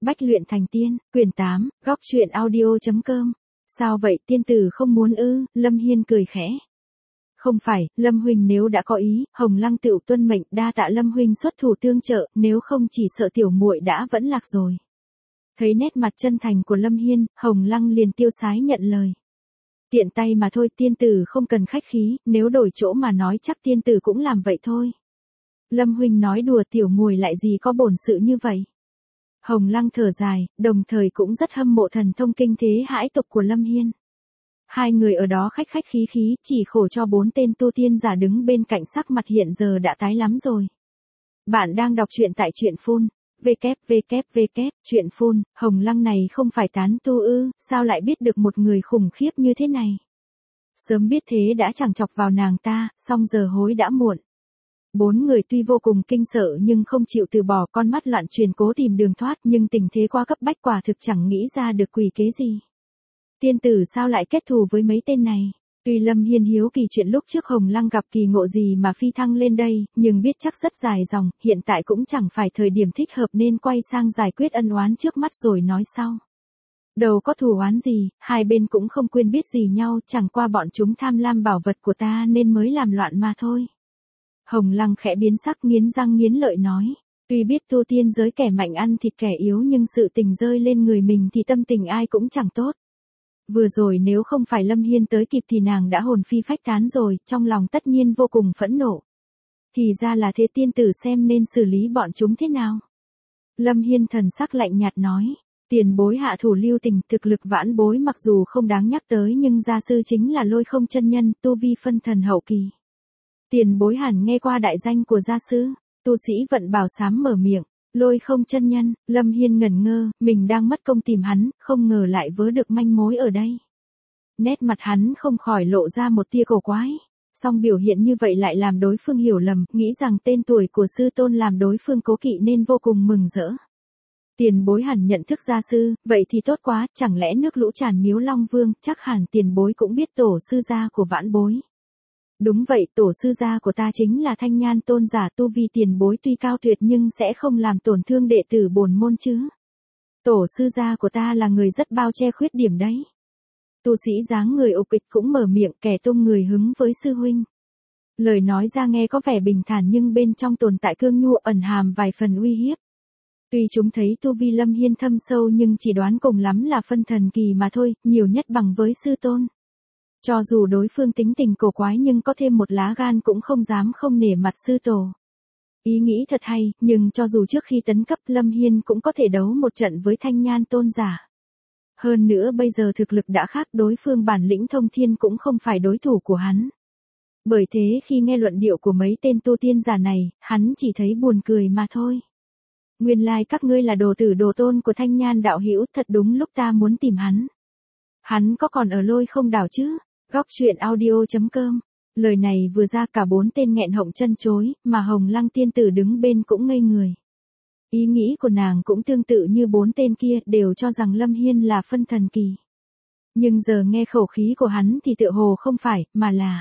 Bách luyện thành tiên, quyển 8, góc truyện audio.com. Sao vậy, tiên tử không muốn ư? Lâm Hiên cười khẽ. Không phải, Lâm huynh nếu đã có ý, Hồng Lăng tựu tuân mệnh, đa tạ Lâm huynh xuất thủ tương trợ, nếu không chỉ sợ tiểu muội đã vẫn lạc rồi. Thấy nét mặt chân thành của Lâm Hiên, Hồng Lăng liền tiêu sái nhận lời. Tiện tay mà thôi, tiên tử không cần khách khí, nếu đổi chỗ mà nói chắc tiên tử cũng làm vậy thôi. Lâm huynh nói đùa, tiểu muội lại gì có bổn sự như vậy. Hồng Lăng thở dài, đồng thời cũng rất hâm mộ thần thông kinh thế hãi tục của Lâm Hiên. Hai người ở đó khách khách khí khí, chỉ khổ cho 4 tên tu tiên giả đứng bên cạnh sắc mặt hiện giờ đã tái lắm rồi. Bạn đang đọc truyện tại truyện phun. Truyện phun, Hồng Lăng này không phải tán tu ư, sao lại biết được một người khủng khiếp như thế này. Sớm biết thế đã chẳng chọc vào nàng ta, song giờ hối đã muộn. 4 người tuy vô cùng kinh sợ nhưng không chịu từ bỏ, con mắt loạn truyền cố tìm đường thoát, nhưng tình thế quá cấp bách, quả thực chẳng nghĩ ra được quỷ kế gì. Tiên tử sao lại kết thù với mấy tên này? Tuy Lâm Hiên hiếu kỳ chuyện lúc trước Hồng Lăng gặp kỳ ngộ gì mà phi thăng lên đây, nhưng biết chắc rất dài dòng, hiện tại cũng chẳng phải thời điểm thích hợp nên quay sang giải quyết ân oán trước mắt rồi nói sau. Đâu có thù oán gì, hai bên cũng không quên biết gì nhau, chẳng qua bọn chúng tham lam bảo vật của ta nên mới làm loạn mà thôi. Hồng Lăng khẽ biến sắc, nghiến răng nghiến lợi nói. Tuy biết tu tiên giới kẻ mạnh ăn thịt kẻ yếu, nhưng sự tình rơi lên người mình thì tâm tình ai cũng chẳng tốt. Vừa rồi nếu không phải Lâm Hiên tới kịp thì nàng đã hồn phi phách tán rồi, trong lòng tất nhiên vô cùng phẫn nộ. Thì ra là thế, tiên tử xem nên xử lý bọn chúng thế nào. Lâm Hiên thần sắc lạnh nhạt nói. Tiền bối hạ thủ lưu tình, thực lực vãn bối mặc dù không đáng nhắc tới nhưng gia sư chính là Lôi Không chân nhân, tu vi phân thần hậu kỳ. Tiền bối hẳn nghe qua đại danh của gia sư. Tu sĩ Vận Bảo Sám mở miệng. Lôi Không chân nhân. Lâm Hiên ngẩn ngơ, mình đang mất công tìm hắn, không ngờ lại vớ được manh mối ở đây. Nét mặt hắn không khỏi lộ ra một tia cổ quái. Song biểu hiện như vậy lại làm đối phương hiểu lầm, nghĩ rằng tên tuổi của sư tôn làm đối phương cố kỵ nên vô cùng mừng rỡ. Tiền bối hẳn nhận thức gia sư, vậy thì tốt quá, chẳng lẽ nước lũ tràn Miếu Long Vương, chắc hẳn tiền bối cũng biết tổ sư gia của vãn bối. Đúng vậy, tổ sư gia của ta chính là Thanh Nhan tôn giả, tu vi tiền bối tuy cao tuyệt nhưng sẽ không làm tổn thương đệ tử bổn môn chứ. Tổ sư gia của ta là người rất bao che khuyết điểm đấy. Tu sĩ dáng người ục ịch cũng mở miệng, kẻ tung người hứng với sư huynh. Lời nói ra nghe có vẻ bình thản nhưng bên trong tồn tại cương nhu, ẩn hàm vài phần uy hiếp. Tuy chúng thấy tu vi Lâm Hiên thâm sâu nhưng chỉ đoán cùng lắm là phân thần kỳ mà thôi, nhiều nhất bằng với sư tôn. Cho dù đối phương tính tình cổ quái nhưng có thêm một lá gan cũng không dám không nể mặt sư tổ. Ý nghĩ thật hay, nhưng cho dù trước khi tấn cấp Lâm Hiên cũng có thể đấu một trận với Thanh Nhan tôn giả. Hơn nữa bây giờ thực lực đã khác, đối phương bản lĩnh thông thiên cũng không phải đối thủ của hắn. Bởi thế khi nghe luận điệu của mấy tên tu tiên giả này, hắn chỉ thấy buồn cười mà thôi. Nguyên lai các ngươi là đồ tử đồ tôn của Thanh Nhan đạo hữu, thật đúng lúc ta muốn tìm hắn. Hắn có còn ở Lôi Không đảo chứ? Góc truyện audio.com. Lời này vừa ra cả 4 tên nghẹn họng chân chối, mà Hồng Lăng tiên tử đứng bên cũng ngây người. Ý nghĩ của nàng cũng tương tự như 4 tên kia, đều cho rằng Lâm Hiên là phân thần kỳ. Nhưng giờ nghe khẩu khí của hắn thì tựa hồ không phải, mà là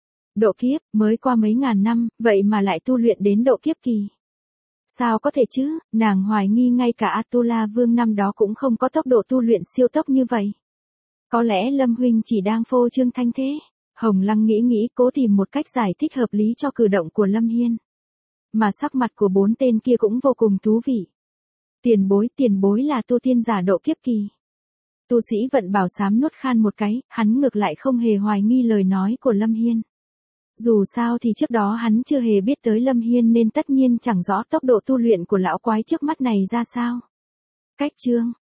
độ kiếp, mới qua mấy ngàn năm, vậy mà lại tu luyện đến độ kiếp kỳ. Sao có thể chứ, nàng hoài nghi ngay cả Atula Vương năm đó cũng không có tốc độ tu luyện siêu tốc như vậy. Có lẽ Lâm huynh chỉ đang phô trương thanh thế. Hồng Lăng nghĩ cố tìm một cách giải thích hợp lý cho cử động của Lâm Hiên. Mà sắc mặt của 4 tên kia cũng vô cùng thú vị. Tiền bối là tu tiên giả độ kiếp kỳ. Tu sĩ Vận Bảo Sám nuốt khan một cái, hắn ngược lại không hề hoài nghi lời nói của Lâm Hiên. Dù sao thì trước đó hắn chưa hề biết tới Lâm Hiên nên tất nhiên chẳng rõ tốc độ tu luyện của lão quái trước mắt này ra sao. Cách chương